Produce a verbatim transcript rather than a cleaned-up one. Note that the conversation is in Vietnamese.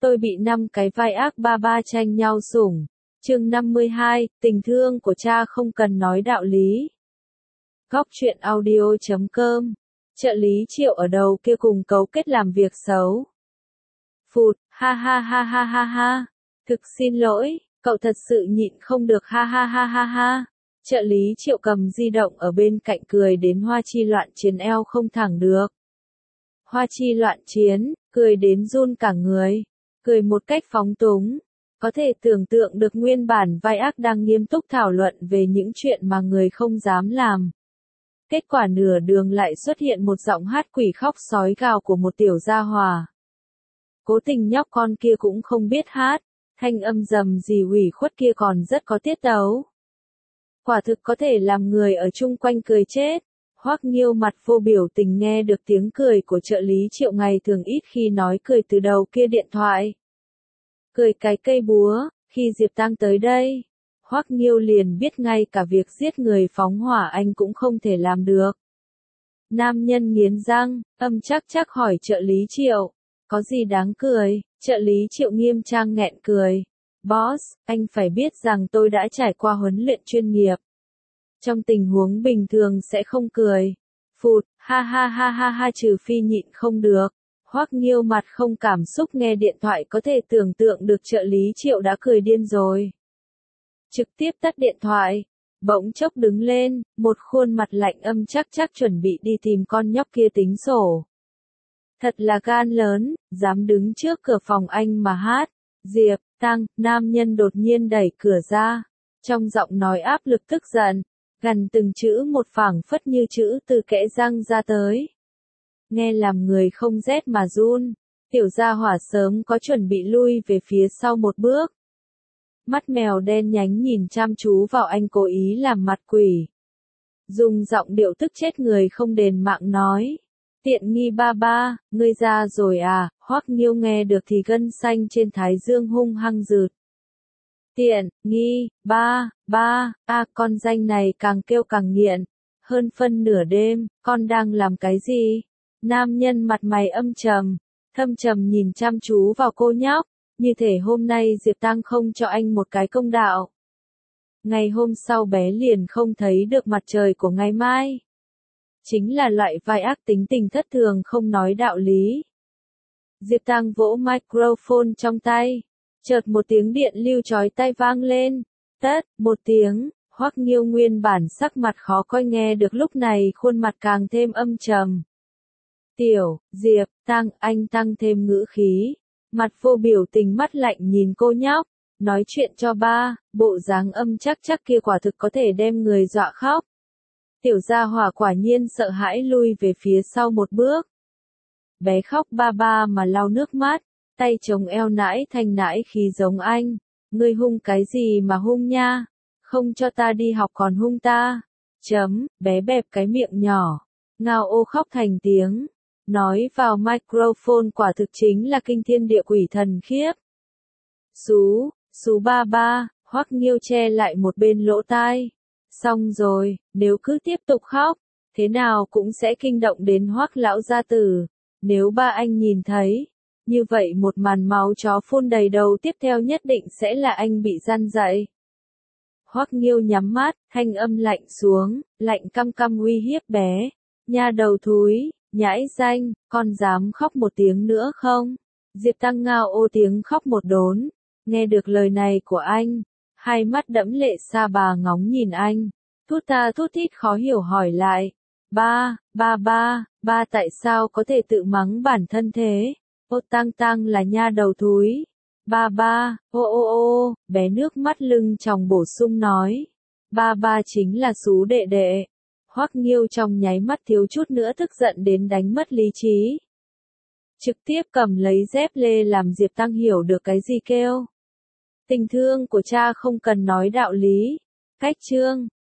Tôi bị năm cái vai ác ba ba tranh nhau sủng. Chương năm mươi hai, tình thương của cha không cần nói đạo lý. Góc truyện audio chấm com. Trợ lý Triệu ở đầu kia cùng cấu kết làm việc xấu. Phụt, ha ha ha ha ha ha. Thực xin lỗi, cậu thật sự nhịn không được ha ha ha ha ha. Trợ lý Triệu cầm di động ở bên cạnh cười đến Hoa Chi loạn chiến eo không thẳng được. Hoa Chi loạn chiến, cười đến run cả người. Cười một cách phóng túng. Có thể tưởng tượng được nguyên bản vai ác đang nghiêm túc thảo luận về những chuyện mà người không dám làm. Kết quả nửa đường lại xuất hiện một giọng hát quỷ khóc sói gào của một tiểu gia hòa. Cố tình nhóc con kia cũng không biết hát, thanh âm rầm rì ủy khuất kia còn rất có tiết tấu. Quả thực có thể làm người ở chung quanh cười chết. Hoắc Nghiêu mặt vô biểu tình nghe được tiếng cười của trợ lý Triệu ngày thường ít khi nói cười từ đầu kia điện thoại. Cười cái cây búa, khi Diệp Tăng tới đây, Hoắc Nghiêu liền biết ngay cả việc giết người phóng hỏa anh cũng không thể làm được. Nam nhân nghiến răng, âm chắc chắc hỏi trợ lý Triệu, có gì đáng cười, trợ lý Triệu nghiêm trang nghẹn cười. Boss, anh phải biết rằng tôi đã trải qua huấn luyện chuyên nghiệp. Trong tình huống bình thường sẽ không cười. Phụt, ha ha ha ha ha trừ phi nhịn không được. Hoắc Nghiêu mặt không cảm xúc nghe điện thoại có thể tưởng tượng được trợ lý Triệu đã cười điên rồi. Trực tiếp tắt điện thoại. Bỗng chốc đứng lên, một khuôn mặt lạnh âm chắc chắc chuẩn bị đi tìm con nhóc kia tính sổ. Thật là gan lớn, dám đứng trước cửa phòng anh mà hát. Diệp Tăng, nam nhân đột nhiên đẩy cửa ra. Trong giọng nói áp lực tức giận. Gần từng chữ một phảng phất như chữ từ kẽ răng ra tới. Nghe làm người không rét mà run. Tiểu gia hỏa sớm có chuẩn bị lui về phía sau một bước. Mắt mèo đen nhánh nhìn chăm chú vào anh cố ý làm mặt quỷ. Dùng giọng điệu tức chết người không đền mạng nói. Tiện nghi ba ba, ngươi ra rồi à, Hoắc Nghiêu nghe được thì gân xanh trên thái dương hung hăng rượt. Tiện, nghi, ba, ba, a con danh này càng kêu càng nghiện. Hơn phân nửa đêm, con đang làm cái gì? Nam nhân mặt mày âm trầm, thâm trầm nhìn chăm chú vào cô nhóc, như thể hôm nay Diệp Tăng không cho anh một cái công đạo. Ngày hôm sau bé liền không thấy được mặt trời của ngày mai. Chính là loại vai ác tính tình thất thường không nói đạo lý. Diệp Tăng vỗ microphone trong tay. Chợt một tiếng điện lưu chói tai vang lên. Tất, một tiếng, Hoắc Nghiêu nguyên bản sắc mặt khó coi nghe được lúc này khuôn mặt càng thêm âm trầm. Tiểu, Diệp, Tăng, anh tăng thêm ngữ khí. Mặt vô biểu tình mắt lạnh nhìn cô nhóc. Nói chuyện cho ba, bộ dáng âm chắc chắc kia quả thực có thể đem người dọa khóc. Tiểu gia hỏa quả nhiên sợ hãi lui về phía sau một bước. Bé khóc ba ba mà lau nước mắt. Tay chống eo nãi thành nãi khí giống anh. Ngươi hung cái gì mà hung nha? Không cho ta đi học còn hung ta. Chấm, bé bẹp cái miệng nhỏ. Ngao ô khóc thành tiếng. Nói vào microphone quả thực chính là kinh thiên địa quỷ thần khiếp. Xú, xú ba ba, Hoắc Nghiêu che lại một bên lỗ tai. Xong rồi, nếu cứ tiếp tục khóc, thế nào cũng sẽ kinh động đến Hoắc lão gia tử. Nếu ba anh nhìn thấy, như vậy một màn máu chó phun đầy đầu tiếp theo nhất định sẽ là anh bị gian dạy. Hoắc Nghiêu nhắm mắt, thanh âm lạnh xuống, lạnh căm căm uy hiếp bé. Nha đầu thúi, nhãi danh, con dám khóc một tiếng nữa không? Diệp Tăng ngao ô tiếng khóc một đốn. Nghe được lời này của anh, hai mắt đẫm lệ sa bà ngóng nhìn anh. Thút ta thút thít khó hiểu hỏi lại. Ba, ba ba, ba tại sao có thể tự mắng bản thân thế? Ô Tăng Tăng là nha đầu thúi. Ba ba, ô ô ô, bé nước mắt lưng tròng bổ sung nói. Ba ba chính là xú đệ đệ. Hoắc Nghiêu trong nháy mắt thiếu chút nữa tức giận đến đánh mất lý trí. Trực tiếp cầm lấy dép lê làm Diệp Tăng hiểu được cái gì kêu. Tình thương của cha không cần nói đạo lý. Cách chương.